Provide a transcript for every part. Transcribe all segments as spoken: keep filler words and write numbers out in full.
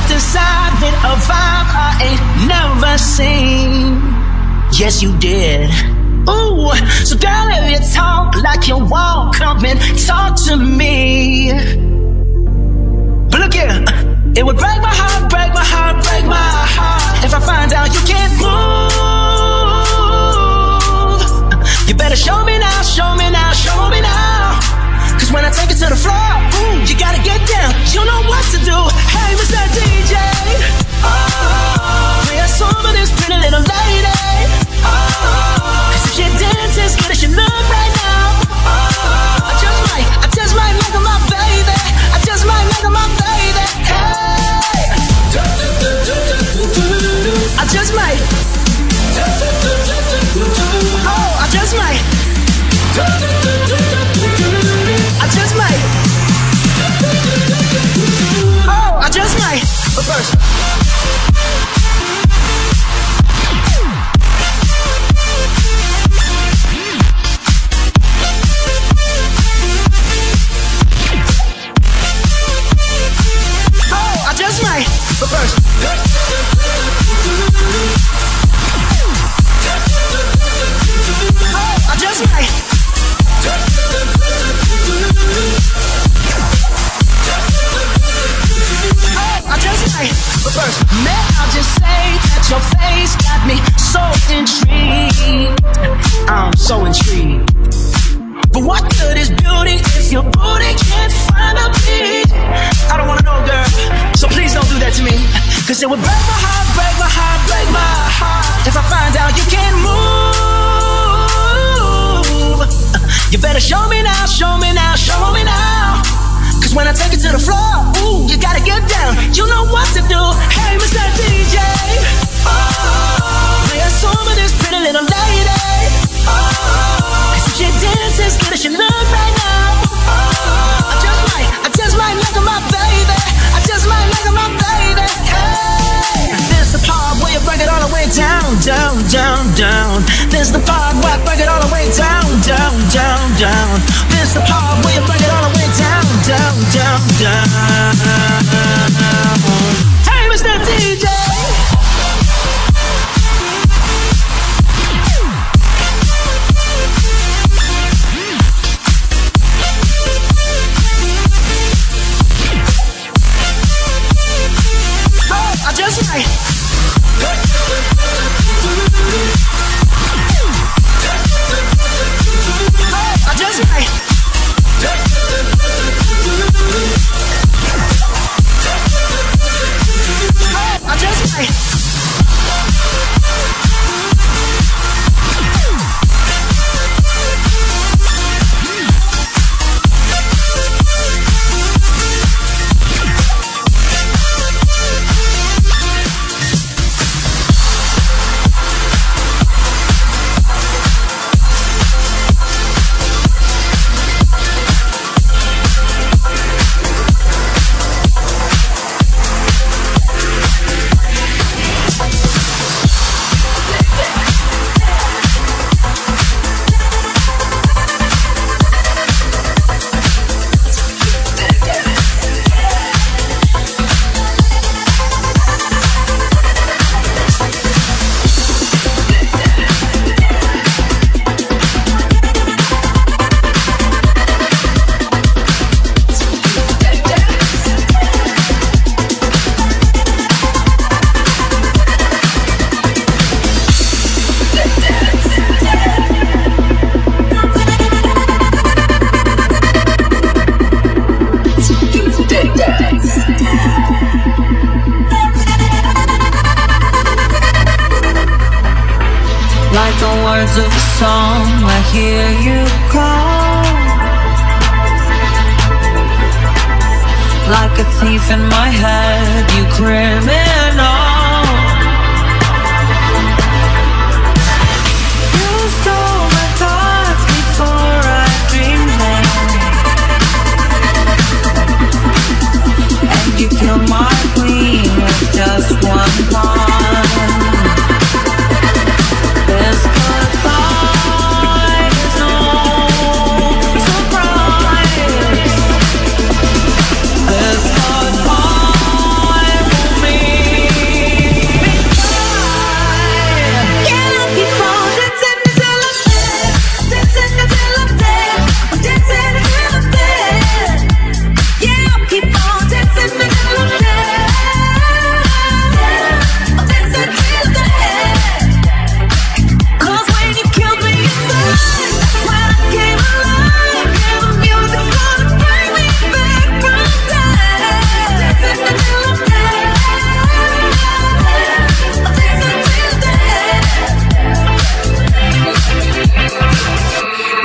stepped inside with a vibe I ain't never seen. Yes, you did. Ooh, so girl, if you talk like you walk, come and talk to me. But look here, it would break my heart, break my heart, break my heart if I find out you can't move. You better show me now, show me now, show me now. Cause when I take it to the floor, ooh, you gotta get down. You know what to do. Hey, Mister D J, oh, play a song for this pretty little lady. Oh, cause if she dances good as she look right now, oh, I just might, I just might make her my baby. I just might make her my baby. Hey, I just might. Oh, I just might. I just might. Oh, I just might. But first, oh, I just might. But first, oh, I just might. I just might, but first, may I just say that your face got me so intrigued. I'm so intrigued. But what good is beauty if your booty can't find a beat? I don't wanna know, girl, so please don't do that to me. Cause it would break my heart, break my heart, break my heart if I find out you can't move. You better show me now, show me now, show me now. Cause when I take it to the floor, ooh, you gotta get down. You know what to do. Hey, Mister D J, oh, play a song for this pretty little lady. Oh, cause if she dances good as she look right now, oh, I just might, I just might make her my baby. I just might make her my baby. Hey, this the part where you break it all the way down, down, down, down. This the part where I break it all the way down, down, down, down. This the part where you break it all the way down, down, down, down. Hey, Mister D J. Oh, I just might. I just might. I just might. Of a song, I hear you call, like a thief in my head, you criminal. You stole my thoughts before I dreamed them, and you killed my queen with just one pawn. This goodbye is no surprise. This goodbye won't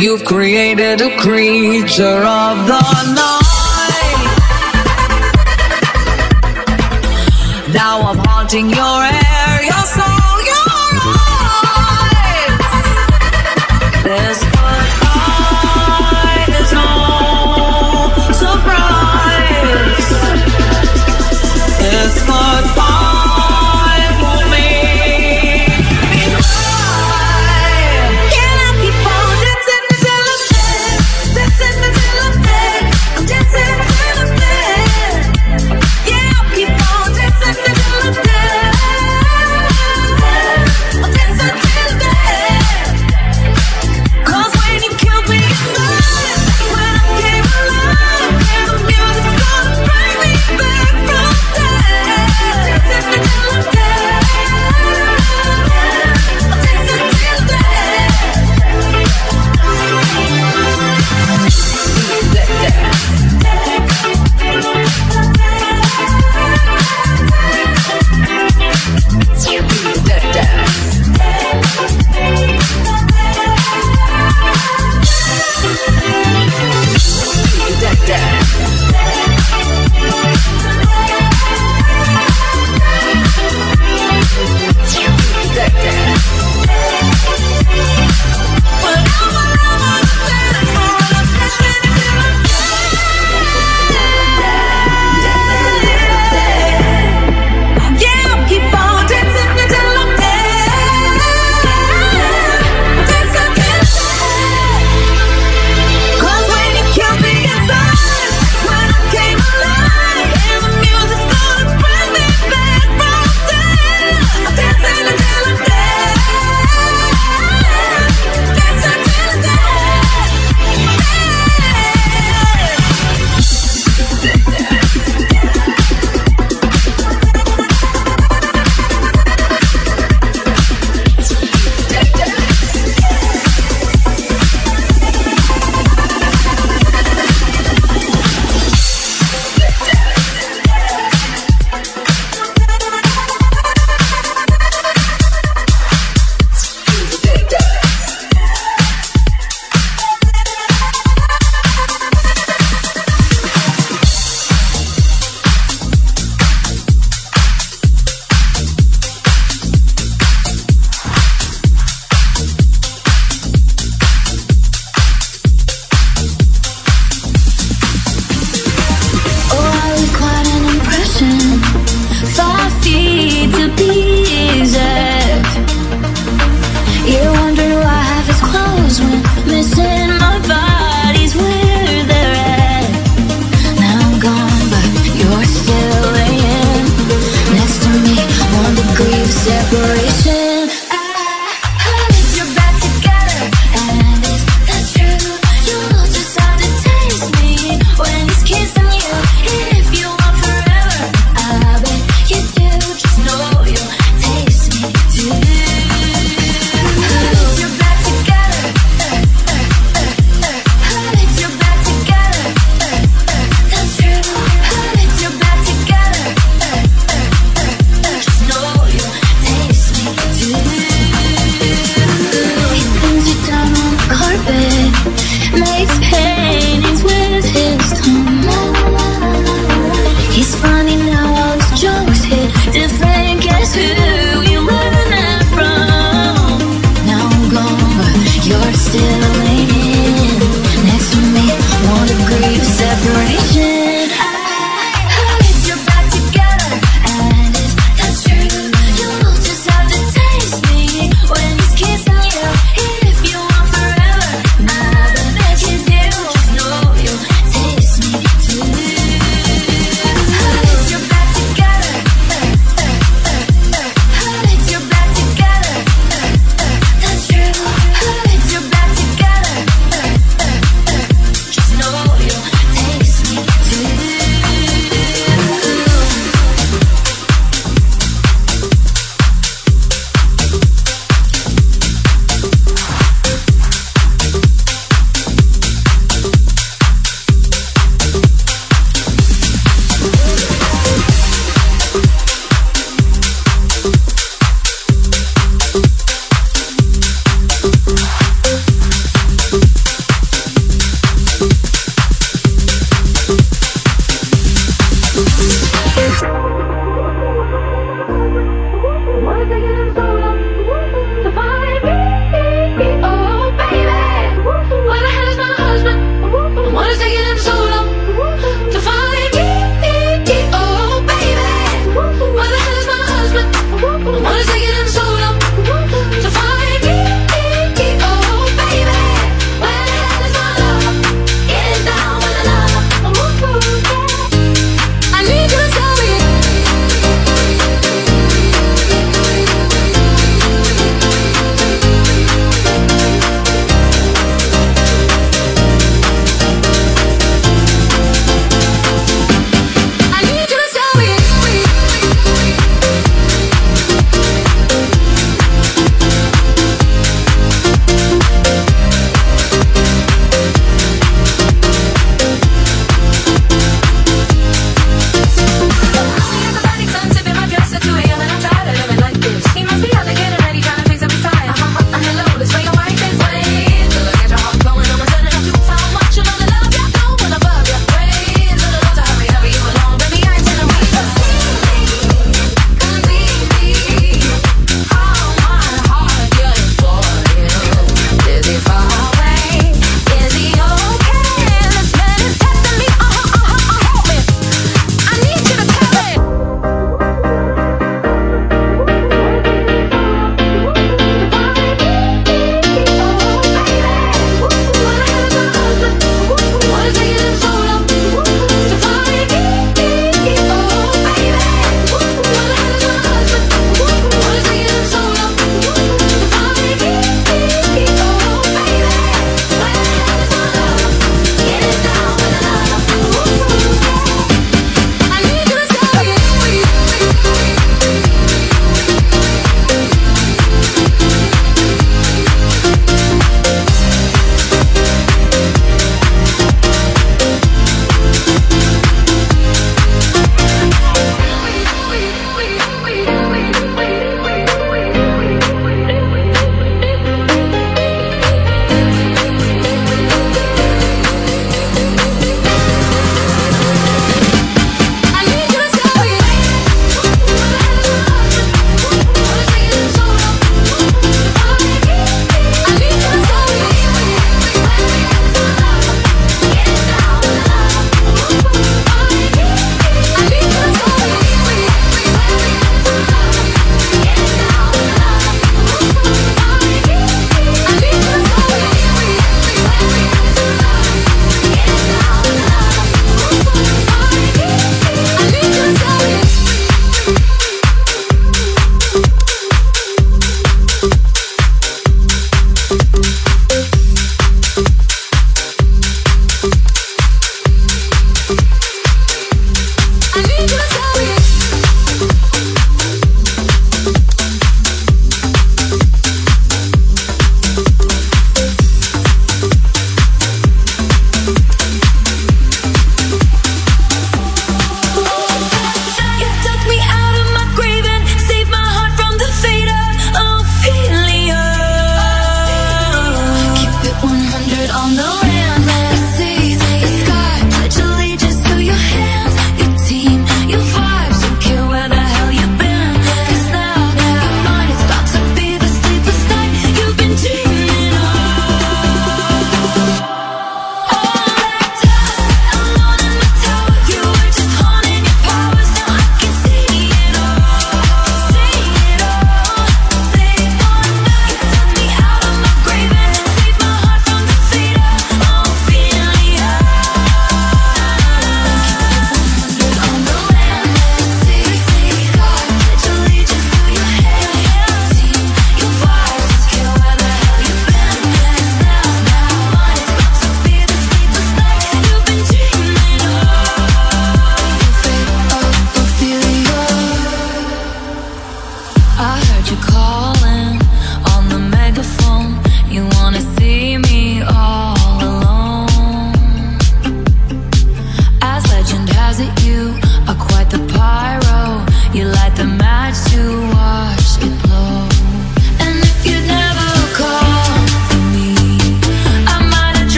You've created a creature of the night. Now I'm haunting your air, your soul, your eyes. This goodbye is no surprise. This goodbye will make me cry. Can I keep on dancing until I'm dead? Dancing until I'm dead. I'm dancing until I'm dead. Yeah, I'll keep on dancing until I'm dead. I'll dance until dead. 'Cause when you killed me inside, when I came alive, yeah, the music's gonna bring me back from dead. Dancing until I'm dead. I'll dance until dead. But I'm a lover, I'm a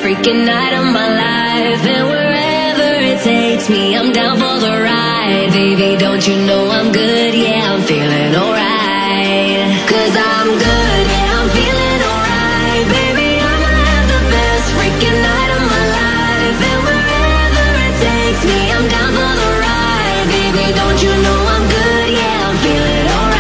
freaking night of my life. And wherever it takes me, I'm down for the ride. Baby, don't you know I'm good? Yeah, I'm feeling alright. Cause I'm good, yeah, I'm feeling alright. Baby, I'ma have the best freaking night of my life. And wherever it takes me, I'm down for the ride. Baby, don't you know I'm good? Yeah, I'm feeling alright.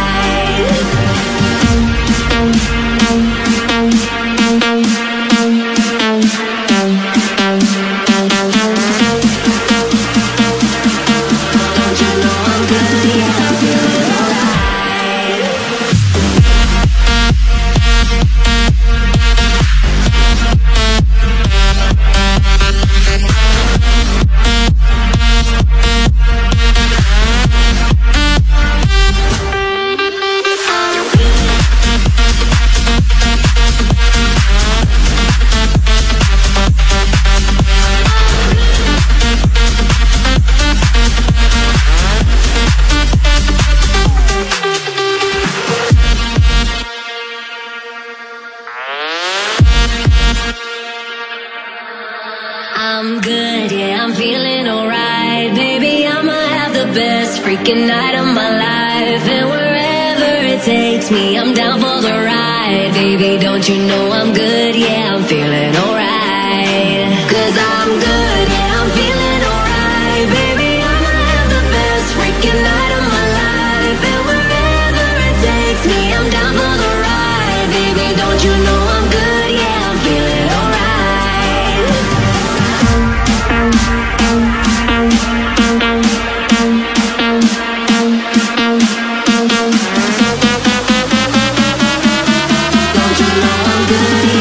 I'm good, yeah, I'm feeling alright. Baby, I'ma have the best freaking night of my life. And wherever it takes me, I'm down for the ride. Baby, don't you know I'm good, yeah, I'm feeling alright. Cause I'm good, yeah, I'm feeling alright. Baby, I'ma have the best freaking night of my life. And wherever it takes me, I'm down for the ride. Baby, don't you know I'm good, yeah, I'm feeling alright. Don't you know I'm good?